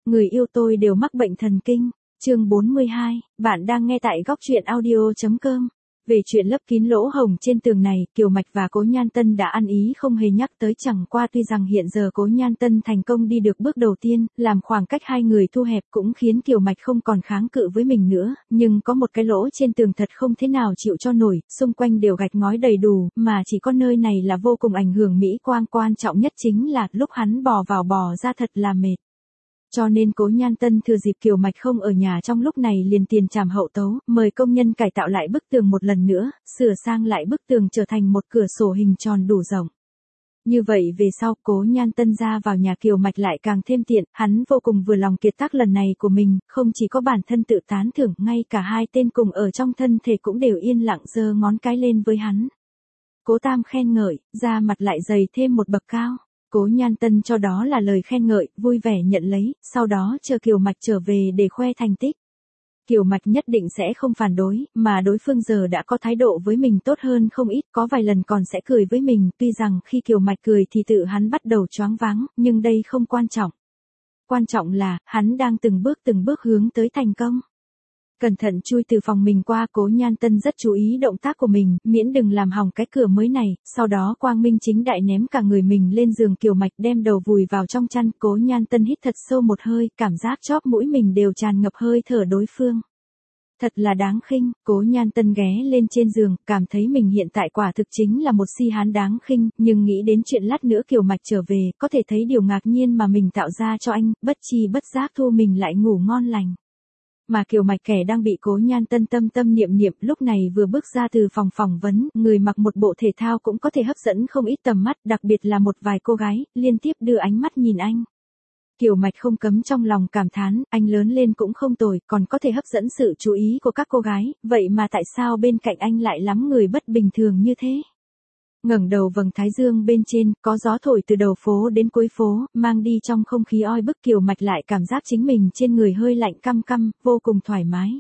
Người yêu tôi đều mắc bệnh thần kinh. Chương 42, bạn đang nghe tại góc truyện audio.com. Về chuyện lấp kín lỗ hổng trên tường này, Kiều Mạch và Cố Nhan Tân đã ăn ý không hề nhắc tới, chẳng qua tuy rằng hiện giờ Cố Nhan Tân thành công đi được bước đầu tiên, làm khoảng cách hai người thu hẹp cũng khiến Kiều Mạch không còn kháng cự với mình nữa, nhưng có một cái lỗ trên tường thật không thế nào chịu cho nổi, xung quanh đều gạch ngói đầy đủ, mà chỉ có nơi này là vô cùng ảnh hưởng mỹ quan, quan trọng nhất chính là lúc hắn bò vào bò ra thật là mệt. Cho nên Cố Nhan Tân thừa dịp Kiều Mạch không ở nhà trong lúc này liền tiền trảm hậu tấu, mời công nhân cải tạo lại bức tường một lần nữa, sửa sang lại bức tường trở thành một cửa sổ hình tròn đủ rộng. Như vậy về sau Cố Nhan Tân ra vào nhà Kiều Mạch lại càng thêm tiện, hắn vô cùng vừa lòng kiệt tác lần này của mình, không chỉ có bản thân tự tán thưởng, ngay cả hai tên cùng ở trong thân thể cũng đều yên lặng giơ ngón cái lên với hắn. Cố Tam khen ngợi, da mặt lại dày thêm một bậc cao. Cố Nhan Tân cho đó là lời khen ngợi, vui vẻ nhận lấy, sau đó chờ Kiều Mạch trở về để khoe thành tích. Kiều Mạch nhất định sẽ không phản đối, mà đối phương giờ đã có thái độ với mình tốt hơn không ít, có vài lần còn sẽ cười với mình, tuy rằng khi Kiều Mạch cười thì tự hắn bắt đầu choáng váng, nhưng đây không quan trọng. Quan trọng là, hắn đang từng bước hướng tới thành công. Cẩn thận chui từ phòng mình qua, Cố Nhan Tân rất chú ý động tác của mình, miễn đừng làm hỏng cái cửa mới này, sau đó quang minh chính đại ném cả người mình lên giường. Kiều Mạch đem đầu vùi vào trong chăn, Cố Nhan Tân hít thật sâu một hơi, cảm giác chóp mũi mình đều tràn ngập hơi thở đối phương. Thật là đáng khinh, Cố Nhan Tân ghé lên trên giường, cảm thấy mình hiện tại quả thực chính là một si hán đáng khinh, nhưng nghĩ đến chuyện lát nữa Kiều Mạch trở về, có thể thấy điều ngạc nhiên mà mình tạo ra cho anh, bất chi bất giác thu mình lại ngủ ngon lành. Mà Kiều Mạch kẻ đang bị Cố Nhan Tân tâm niệm lúc này vừa bước ra từ phòng phỏng vấn, người mặc một bộ thể thao cũng có thể hấp dẫn không ít tầm mắt, đặc biệt là một vài cô gái, liên tiếp đưa ánh mắt nhìn anh. Kiều Mạch không cấm trong lòng cảm thán, anh lớn lên cũng không tồi, còn có thể hấp dẫn sự chú ý của các cô gái, vậy mà tại sao bên cạnh anh lại lắm người bất bình thường như thế? Ngẩng đầu vầng thái dương bên trên, có gió thổi từ đầu phố đến cuối phố, mang đi trong không khí oi bức. Kiều Mạch lại cảm giác chính mình trên người hơi lạnh căm căm, vô cùng thoải mái.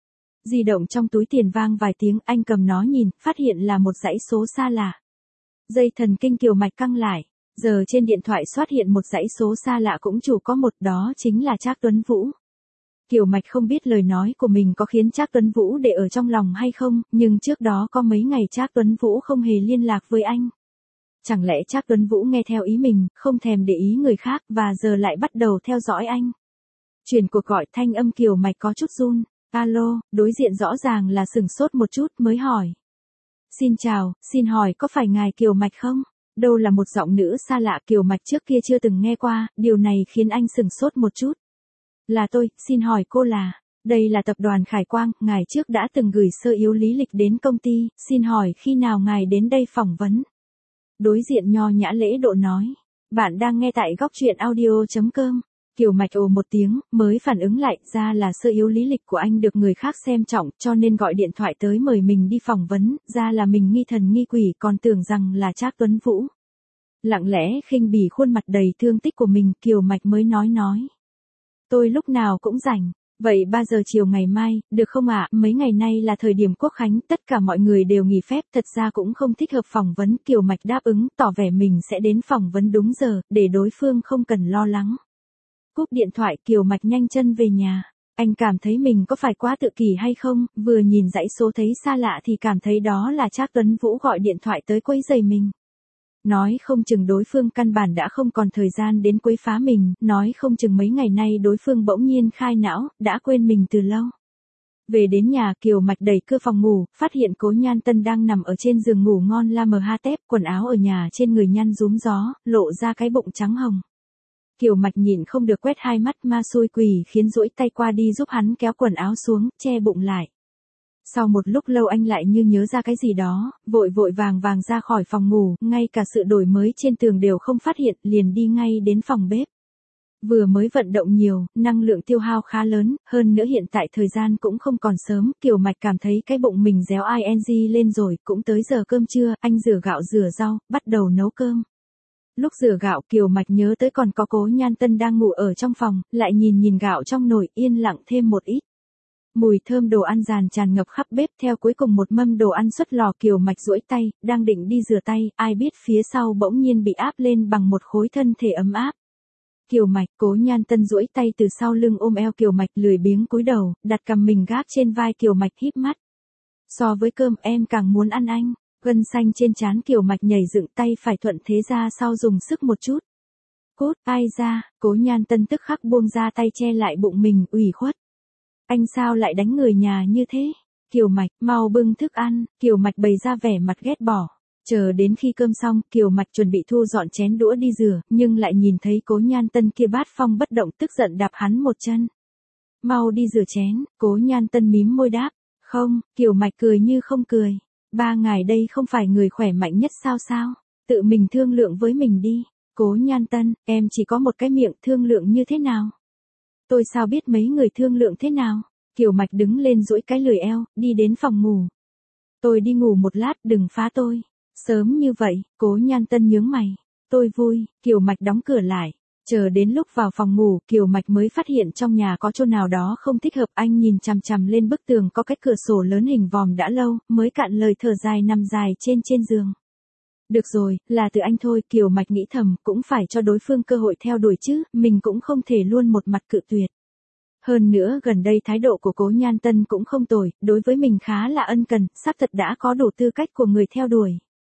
Di động trong túi tiền vang vài tiếng, anh cầm nó nhìn, phát hiện là một dãy số xa lạ. Dây thần kinh Kiều Mạch căng lại, giờ trên điện thoại xuất hiện một dãy số xa lạ cũng chủ có một, đó chính là Trác Tuấn Vũ. Kiều Mạch không biết lời nói của mình có khiến Trác Tuấn Vũ để ở trong lòng hay không, nhưng trước đó có mấy ngày Trác Tuấn Vũ không hề liên lạc với anh. Chẳng lẽ Trác Tuấn Vũ nghe theo ý mình, không thèm để ý người khác, và giờ lại bắt đầu theo dõi anh? Chuyển cuộc gọi, thanh âm Kiều Mạch có chút run. Alo, đối diện rõ ràng là sửng sốt một chút mới hỏi. Xin chào, xin hỏi có phải ngài Kiều Mạch không? Đâu là một giọng nữ xa lạ Kiều Mạch trước kia chưa từng nghe qua, điều này khiến anh sửng sốt một chút. Là tôi, xin hỏi cô là, đây là tập đoàn Khải Quang, ngài trước đã từng gửi sơ yếu lý lịch đến công ty, xin hỏi khi nào ngài đến đây phỏng vấn? Đối diện nho nhã lễ độ nói, bạn đang nghe tại góc truyện audio.com. Kiều Mạch ồ một tiếng, mới phản ứng lại, ra là sơ yếu lý lịch của anh được người khác xem trọng, cho nên gọi điện thoại tới mời mình đi phỏng vấn, ra là mình nghi thần nghi quỷ, còn tưởng rằng là Trác Tuấn Vũ. Lặng lẽ khinh bỉ khuôn mặt đầy thương tích của mình, Kiều Mạch mới nói. Tôi lúc nào cũng rảnh, vậy 3 giờ chiều ngày mai, được không ạ? Mấy ngày nay là thời điểm Quốc khánh, tất cả mọi người đều nghỉ phép, thật ra cũng không thích hợp phỏng vấn. Kiều Mạch đáp ứng, tỏ vẻ mình sẽ đến phỏng vấn đúng giờ, để đối phương không cần lo lắng. Cúp điện thoại, Kiều Mạch nhanh chân về nhà. Anh cảm thấy mình có phải quá tự kỷ hay không, vừa nhìn dãy số thấy xa lạ thì cảm thấy đó là Trác Tuấn Vũ gọi điện thoại tới quấy rầy mình. Nói không chừng đối phương căn bản đã không còn thời gian đến quấy phá mình, nói không chừng mấy ngày nay đối phương bỗng nhiên khai não, đã quên mình từ lâu. Về đến nhà, Kiều Mạch đẩy cửa phòng ngủ, phát hiện Cố Nhan Tân đang nằm ở trên giường ngủ ngon la mờ ha tép, quần áo ở nhà trên người nhăn rúm gió, lộ ra cái bụng trắng hồng. Kiều Mạch nhìn không được quét hai mắt ma xui quỷ khiến duỗi tay qua đi giúp hắn kéo quần áo xuống, che bụng lại. Sau một lúc lâu anh lại như nhớ ra cái gì đó, vội vàng ra khỏi phòng ngủ, ngay cả sự đổi mới trên tường đều không phát hiện, liền đi ngay đến phòng bếp. Vừa mới vận động nhiều, năng lượng tiêu hao khá lớn, hơn nữa hiện tại thời gian cũng không còn sớm, Kiều Mạch cảm thấy cái bụng mình réo ing lên rồi, cũng tới giờ cơm trưa, anh rửa gạo rửa rau, bắt đầu nấu cơm. Lúc rửa gạo, Kiều Mạch nhớ tới còn có Cố Nhan Tân đang ngủ ở trong phòng, lại nhìn gạo trong nồi, yên lặng thêm một ít. Mùi thơm đồ ăn dàn tràn ngập khắp bếp, theo cuối cùng một mâm đồ ăn xuất lò. Kiều Mạch duỗi tay, đang định đi rửa tay, ai biết phía sau bỗng nhiên bị áp lên bằng một khối thân thể ấm áp. Kiều Mạch. Cố Nhan Tân duỗi tay từ sau lưng ôm eo Kiều Mạch, lười biếng cúi đầu, đặt cằm mình gác trên vai Kiều Mạch, híp mắt. So với cơm em càng muốn ăn anh. Gân xanh trên trán Kiều Mạch nhảy dựng, tay phải thuận thế ra sau dùng sức một chút. Cút, ai ra. Cố Nhan Tân tức khắc buông ra tay che lại bụng mình, ủy khuất. Anh sao lại đánh người nhà như thế? Kiều Mạch, mau bưng thức ăn. Kiều Mạch bày ra vẻ mặt ghét bỏ. Chờ đến khi cơm xong, Kiều Mạch chuẩn bị thu dọn chén đũa đi rửa, nhưng lại nhìn thấy Cố Nhan Tân kia bát phong bất động, tức giận đạp hắn một chân. Mau đi rửa chén. Cố Nhan Tân mím môi đáp. Không. Kiều Mạch cười như không cười. Ba ngài đây không phải người khỏe mạnh nhất sao sao? Tự mình thương lượng với mình đi. Cố Nhan Tân, em chỉ có một cái miệng, thương lượng như thế nào? Tôi sao biết mấy người thương lượng thế nào? Kiều Mạch đứng lên duỗi cái lười eo, đi đến phòng ngủ. Tôi đi ngủ một lát, đừng phá tôi. Sớm như vậy. Cố Nhan Tân nhướng mày. Tôi vui. Kiều Mạch đóng cửa lại. Chờ đến lúc vào phòng ngủ, Kiều Mạch mới phát hiện trong nhà có chỗ nào đó không thích hợp. Anh nhìn chằm chằm lên bức tường có cái cửa sổ lớn hình vòm đã lâu, mới cạn lời thở dài nằm dài trên giường. Được rồi, là từ anh thôi. Kiều Mạch nghĩ thầm, cũng phải cho đối phương cơ hội theo đuổi chứ, mình cũng không thể luôn một mặt cự tuyệt. Hơn nữa gần đây thái độ của Cố Nhan Tân cũng không tồi, đối với mình khá là ân cần, sắp thật đã có đủ tư cách của người theo đuổi.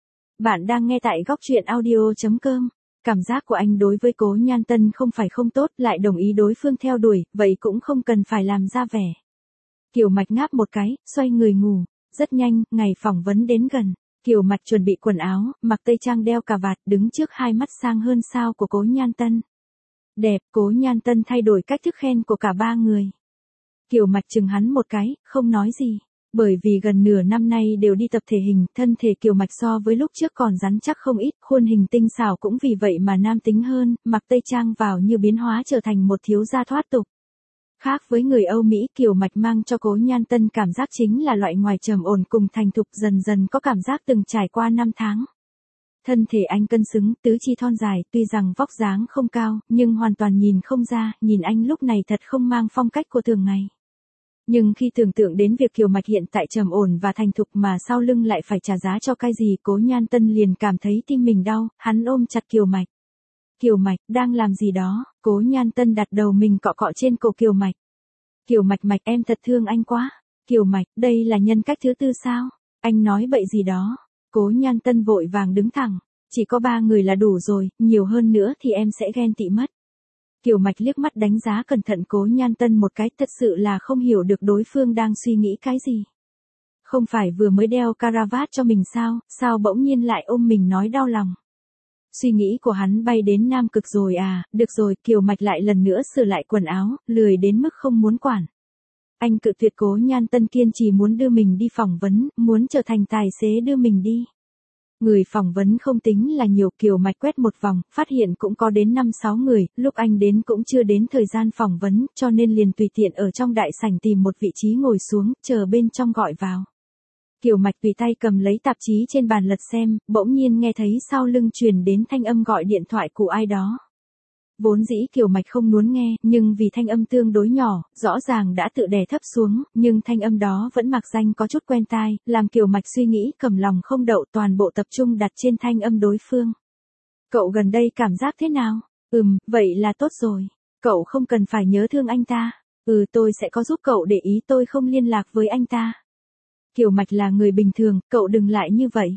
Bạn đang nghe tại góc truyện audio.com. Cảm giác của anh đối với Cố Nhan Tân không phải không tốt, lại đồng ý đối phương theo đuổi, vậy cũng không cần phải làm ra vẻ. Kiều Mạch ngáp một cái, xoay người ngủ. Rất nhanh, ngày phỏng vấn đến gần. Kiều Mạch chuẩn bị quần áo, mặc tây trang đeo cà vạt, đứng trước hai mắt sang hơn sao của Cố Nhan Tân. Đẹp. Cố Nhan Tân thay đổi cách thức khen của cả ba người. Kiều Mạch chừng hắn một cái, không nói gì. Bởi vì gần nửa năm nay đều đi tập thể hình, thân thể Kiều Mạch so với lúc trước còn rắn chắc không ít, khuôn hình tinh xảo cũng vì vậy mà nam tính hơn, mặc tây trang vào như biến hóa trở thành một thiếu gia thoát tục. Khác với người Âu Mỹ, Kiều Mạch mang cho Cố Nhan Tân cảm giác chính là loại ngoài trầm ổn cùng thành thục, dần dần có cảm giác từng trải qua năm tháng. Thân thể anh cân xứng, tứ chi thon dài, tuy rằng vóc dáng không cao, nhưng hoàn toàn nhìn không ra, nhìn anh lúc này thật không mang phong cách của thường ngày. Nhưng khi tưởng tượng đến việc Kiều Mạch hiện tại trầm ổn và thành thục mà sau lưng lại phải trả giá cho cái gì, Cố Nhan Tân liền cảm thấy tim mình đau, hắn ôm chặt Kiều Mạch. Kiều Mạch, đang làm gì đó? Cố Nhan Tân đặt đầu mình cọ cọ trên cổ Kiều Mạch. Kiều Mạch, em thật thương anh quá. Kiều Mạch, đây là nhân cách thứ tư sao? Anh nói bậy gì đó? Cố Nhan Tân vội vàng đứng thẳng. Chỉ có ba người là đủ rồi, nhiều hơn nữa thì em sẽ ghen tị mất. Kiều Mạch liếc mắt đánh giá cẩn thận Cố Nhan Tân một cái, thật sự là không hiểu được đối phương đang suy nghĩ cái gì. Không phải vừa mới đeo caravat cho mình sao bỗng nhiên lại ôm mình nói đau lòng. Suy nghĩ của hắn bay đến Nam Cực rồi à, được rồi. Kiều Mạch lại lần nữa sửa lại quần áo, lười đến mức không muốn quản. Anh cự tuyệt. Cố Nhan Tân kiên trì muốn đưa mình đi phỏng vấn, muốn trở thành tài xế đưa mình đi. Người phỏng vấn không tính là nhiều. Kiều Mạch quét một vòng, phát hiện cũng có đến 5-6 người, lúc anh đến cũng chưa đến thời gian phỏng vấn, cho nên liền tùy tiện ở trong đại sảnh tìm một vị trí ngồi xuống, chờ bên trong gọi vào. Kiều Mạch tùy tay cầm lấy tạp chí trên bàn lật xem, bỗng nhiên nghe thấy sau lưng truyền đến thanh âm gọi điện thoại của ai đó. Vốn dĩ Kiều Mạch không muốn nghe, nhưng vì thanh âm tương đối nhỏ, rõ ràng đã tự đè thấp xuống, nhưng thanh âm đó vẫn mặc danh có chút quen tai, làm Kiều Mạch suy nghĩ cầm lòng không đậu, toàn bộ tập trung đặt trên thanh âm đối phương. Cậu gần đây cảm giác thế nào? Vậy là tốt rồi. Cậu không cần phải nhớ thương anh ta. Tôi sẽ có giúp cậu để ý tôi không liên lạc với anh ta. Kiều Mạch là người bình thường, cậu đừng lại như vậy.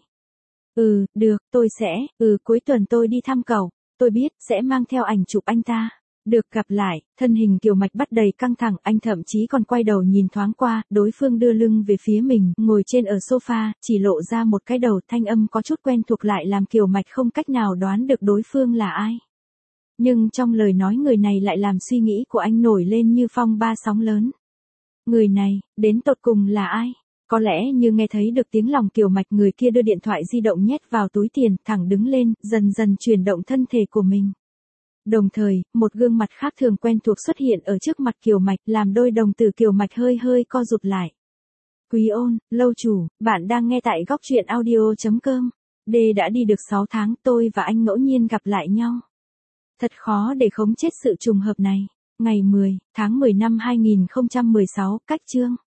Được, tôi sẽ, cuối tuần tôi đi thăm cậu. Tôi biết, sẽ mang theo ảnh chụp anh ta. Được, gặp lại. Thân hình Kiều Mạch bắt đầy căng thẳng, anh thậm chí còn quay đầu nhìn thoáng qua, đối phương đưa lưng về phía mình, ngồi trên ở sofa, chỉ lộ ra một cái đầu, thanh âm có chút quen thuộc lại làm Kiều Mạch không cách nào đoán được đối phương là ai. Nhưng trong lời nói người này lại làm suy nghĩ của anh nổi lên như phong ba sóng lớn. Người này, đến tột cùng là ai? Có lẽ như nghe thấy được tiếng lòng Kiều Mạch, người kia đưa điện thoại di động nhét vào túi tiền, thẳng đứng lên, dần dần chuyển động thân thể của mình. Đồng thời, một gương mặt khác thường quen thuộc xuất hiện ở trước mặt Kiều Mạch, làm đôi đồng tử Kiều Mạch hơi hơi co rụt lại. Quý ôn, lâu chủ, bạn đang nghe tại góc truyện audio.com. Đã đi được 6 tháng, tôi và anh ngẫu nhiên gặp lại nhau. Thật khó để khống chết sự trùng hợp này. Ngày 10 tháng 10 năm 2016, cách chương.